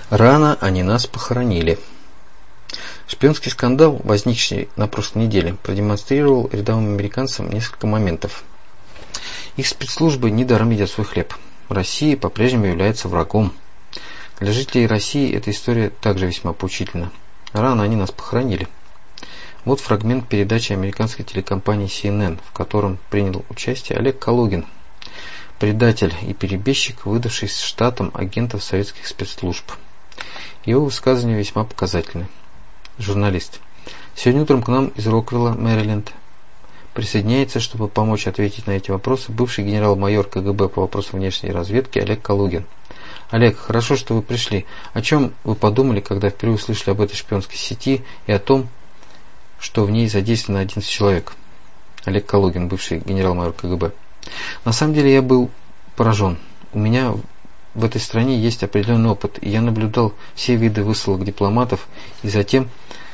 Рано они нас похоронили. Шпионский скандал, возникший на прошлой неделе, продемонстрировал рядовым американцам несколько моментов. Их спецслужбы недаром едят свой хлеб. Россия по-прежнему является врагом. Для жителей России эта история также весьма поучительна. Рано они нас похоронили. Вот фрагмент передачи американской телекомпании CNN, в котором принял участие Олег Калугин, предатель и перебежчик, выдавший штатом агентов советских спецслужб. Его высказывания весьма показательны. Журналист. Сегодня утром к нам из Роквилла, Мэриленд, присоединяется, чтобы помочь ответить на эти вопросы, бывший генерал-майор КГБ по вопросам внешней разведки Олег Калугин. Олег, хорошо, что вы пришли. О чем вы подумали, когда впервые услышали об этой шпионской сети и о том, что в ней задействовано 11 человек? Олег Калугин, бывший генерал-майор КГБ. На самом деле я был поражен. У меня в этой стране есть определенный опыт, и я наблюдал все виды высылок дипломатов и затем,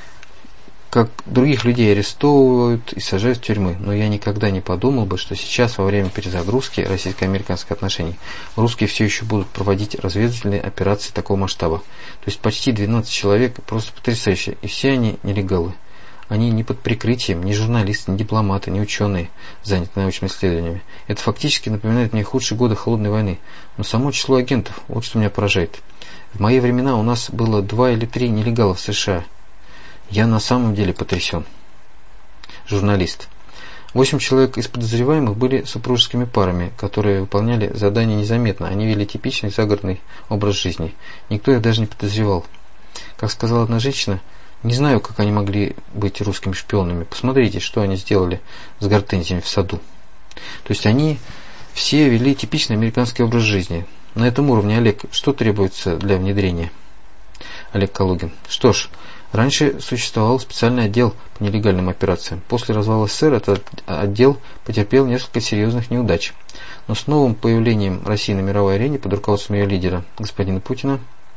как других людей арестовывают и сажают в тюрьмы. Но я никогда не подумал бы, что сейчас, во время перезагрузки российско-американских отношений, русские все еще будут проводить разведывательные операции такого масштаба. То есть почти 12 человек, просто потрясающе, и все они нелегалы. Они не под прикрытием, ни журналисты, ни дипломаты, ни ученые, заняты научными исследованиями. Это фактически напоминает мне худшие годы холодной войны. Но само число агентов, вот что меня поражает. В мои времена у нас было 2 или 3 нелегала в США. Я на самом деле потрясен. Журналист. 8 человек из подозреваемых были супружескими парами, которые выполняли задания незаметно. Они вели типичный загородный образ жизни. Никто их даже не подозревал. Как сказала одна женщина, не знаю, как они могли быть русскими шпионами. Посмотрите, что они сделали с гортензиями в саду. То есть они все вели типичный американский образ жизни. На этом уровне, Олег, что требуется для внедрения? Олег Калугин. Что ж, раньше существовал специальный отдел по нелегальным операциям. После развала СССР этот отдел потерпел несколько серьезных неудач. Но с новым появлением России на мировой арене под руководством ее лидера, господина Путина,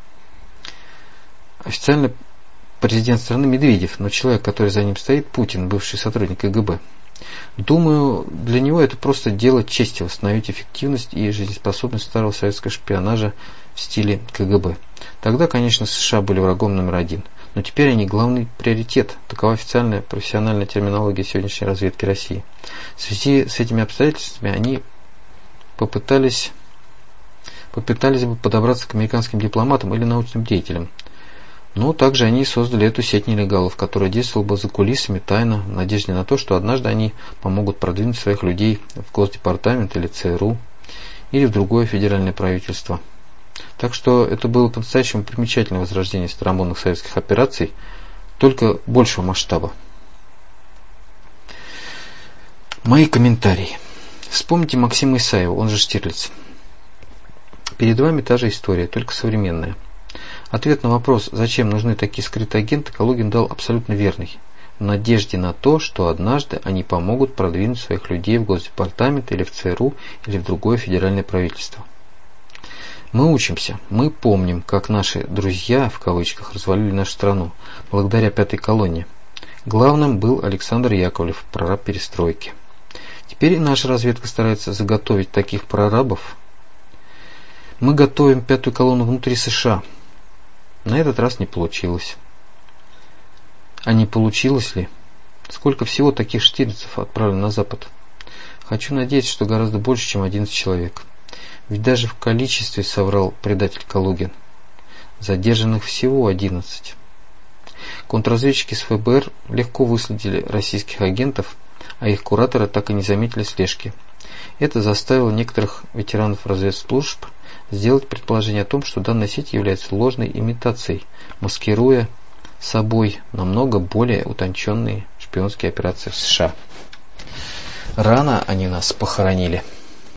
официально президент страны Медведев, но человек, который за ним стоит, Путин, бывший сотрудник КГБ. Думаю, для него это просто дело чести восстановить эффективность и жизнеспособность старого советского шпионажа в стиле КГБ. Тогда, конечно, США были врагом номер 1, но теперь они главный приоритет. Такова официальная профессиональная терминология сегодняшней разведки России. В связи с этими обстоятельствами они попытались бы подобраться к американским дипломатам или научным деятелям. Но также они создали эту сеть нелегалов, которая действовала бы за кулисами, тайно, в надежде на то, что однажды они помогут продвинуть своих людей в Госдепартамент или ЦРУ, или в другое федеральное правительство. Так что это было по-настоящему примечательное возрождение старомодных советских операций, только большего масштаба. Мои комментарии. Вспомните Максима Исаева, он же Штирлиц. Перед вами та же история, только современная. Ответ на вопрос, зачем нужны такие скрытые агенты, Калугин дал абсолютно верный. В надежде на то, что однажды они помогут продвинуть своих людей в Госдепартамент или в ЦРУ или в другое федеральное правительство. Мы учимся, мы помним, как наши «друзья» в кавычках развалили нашу страну, благодаря пятой колонне. Главным был Александр Яковлев, прораб перестройки. Теперь наша разведка старается заготовить таких прорабов. Мы готовим пятую колонну внутри США. На этот раз не получилось. А не получилось ли? Сколько всего таких штирлицев отправлено на Запад? Хочу надеяться, что гораздо больше, чем 11 человек. Ведь даже в количестве соврал предатель Калугин. Задержанных всего 11. Контрразведчики с ФБР легко выследили российских агентов, а их кураторы так и не заметили слежки. Это заставило некоторых ветеранов разведслужб сделать предположение о том, что данная сеть является ложной имитацией, маскируя собой намного более утонченные шпионские операции в США. Рано они нас похоронили.